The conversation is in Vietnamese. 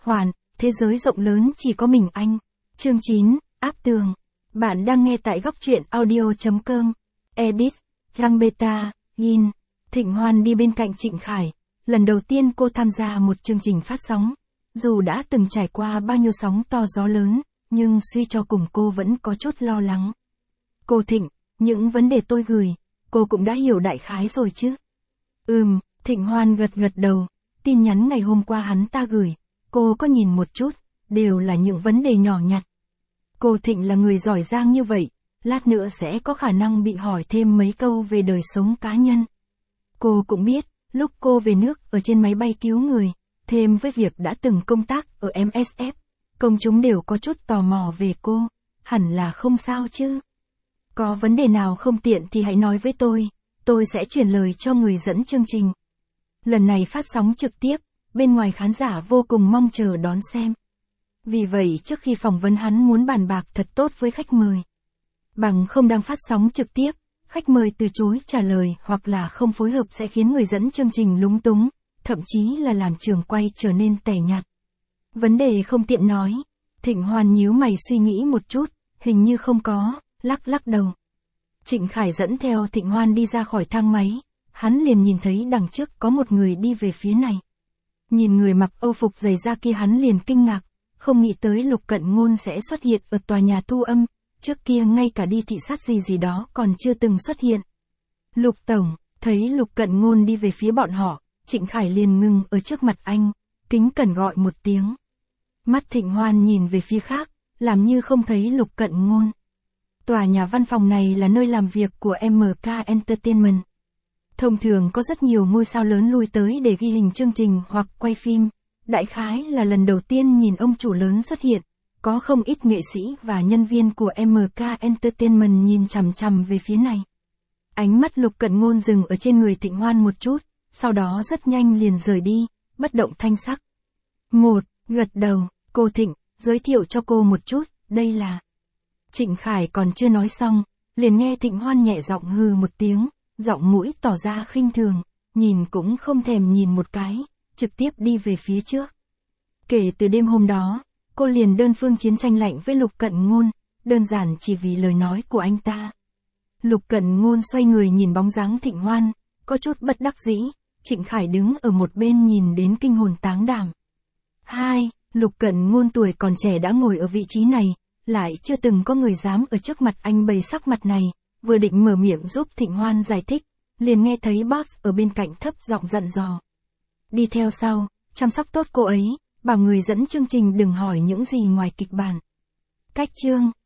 Hoàn, thế giới rộng lớn chỉ có mình anh. Chương 9, áp tường. Bạn đang nghe tại góc truyện audio.com. Edit, Găng Beta, In. Thịnh Hoan đi bên cạnh Trịnh Khải. Lần đầu tiên cô tham gia một chương trình phát sóng. Dù đã từng trải qua bao nhiêu sóng to gió lớn, nhưng suy cho cùng cô vẫn có chút lo lắng. Cô Thịnh, những vấn đề tôi gửi, cô cũng đã hiểu đại khái rồi chứ? Thịnh Hoan gật đầu. Tin nhắn ngày hôm qua hắn ta gửi, cô có nhìn một chút, đều là những vấn đề nhỏ nhặt. Cô Thịnh là người giỏi giang như vậy, lát nữa sẽ có khả năng bị hỏi thêm mấy câu về đời sống cá nhân. Cô cũng biết, lúc cô về nước ở trên máy bay cứu người, thêm với việc đã từng công tác ở MSF, công chúng đều có chút tò mò về cô, hẳn là không sao chứ. Có vấn đề nào không tiện thì hãy nói với tôi sẽ chuyển lời cho người dẫn chương trình. Lần này phát sóng trực tiếp, bên ngoài khán giả vô cùng mong chờ đón xem. Vì vậy trước khi phỏng vấn hắn muốn bàn bạc thật tốt với khách mời. Bằng không đang phát sóng trực tiếp, khách mời từ chối trả lời hoặc là không phối hợp sẽ khiến người dẫn chương trình lúng túng, thậm chí là làm trường quay trở nên tẻ nhạt. Vấn đề không tiện nói. Thịnh Hoan nhíu mày suy nghĩ một chút, hình như không có, lắc đầu. Trịnh Khải dẫn theo Thịnh Hoan đi ra khỏi thang máy, hắn liền nhìn thấy đằng trước có một người đi về phía này. Nhìn người mặc âu phục dày da kia hắn liền kinh ngạc, không nghĩ tới Lục Cận Ngôn sẽ xuất hiện ở tòa nhà thu âm, trước kia ngay cả đi thị sát gì đó còn chưa từng xuất hiện. Lục Tổng, thấy Lục Cận Ngôn đi về phía bọn họ, Trịnh Khải liền ngừng ở trước mặt anh, kính cẩn gọi một tiếng. Mắt Thịnh Hoan nhìn về phía khác, làm như không thấy Lục Cận Ngôn. Tòa nhà văn phòng này là nơi làm việc của MK Entertainment. Thông thường có rất nhiều ngôi sao lớn lui tới để ghi hình chương trình hoặc quay phim. Đại khái là lần đầu tiên nhìn ông chủ lớn xuất hiện, có không ít nghệ sĩ và nhân viên của MK Entertainment nhìn chằm chằm về phía này. Ánh mắt Lục Cận Ngôn dừng ở trên người Thịnh Hoan một chút, sau đó rất nhanh liền rời đi, bất động thanh sắc. Gật đầu, cô Thịnh, giới thiệu cho cô một chút, đây là... Trịnh Khải còn chưa nói xong, liền nghe Thịnh Hoan nhẹ giọng hừ một tiếng, giọng mũi tỏ ra khinh thường, nhìn cũng không thèm nhìn một cái, trực tiếp đi về phía trước. Kể từ đêm hôm đó, cô liền đơn phương chiến tranh lạnh với Lục Cận Ngôn, đơn giản chỉ vì lời nói của anh ta. Lục Cận Ngôn xoay người nhìn bóng dáng Thịnh Hoan, có chút bất đắc dĩ, Trịnh Khải đứng ở một bên nhìn đến kinh hồn táng đảm. Lục Cận Ngôn tuổi còn trẻ đã ngồi ở vị trí này, lại chưa từng có người dám ở trước mặt anh bày sắc mặt này, vừa định mở miệng giúp Thịnh Hoan giải thích, liền nghe thấy boss ở bên cạnh thấp giọng dặn dò. Đi theo sau, chăm sóc tốt cô ấy, bảo người dẫn chương trình đừng hỏi những gì ngoài kịch bản. Cách chương.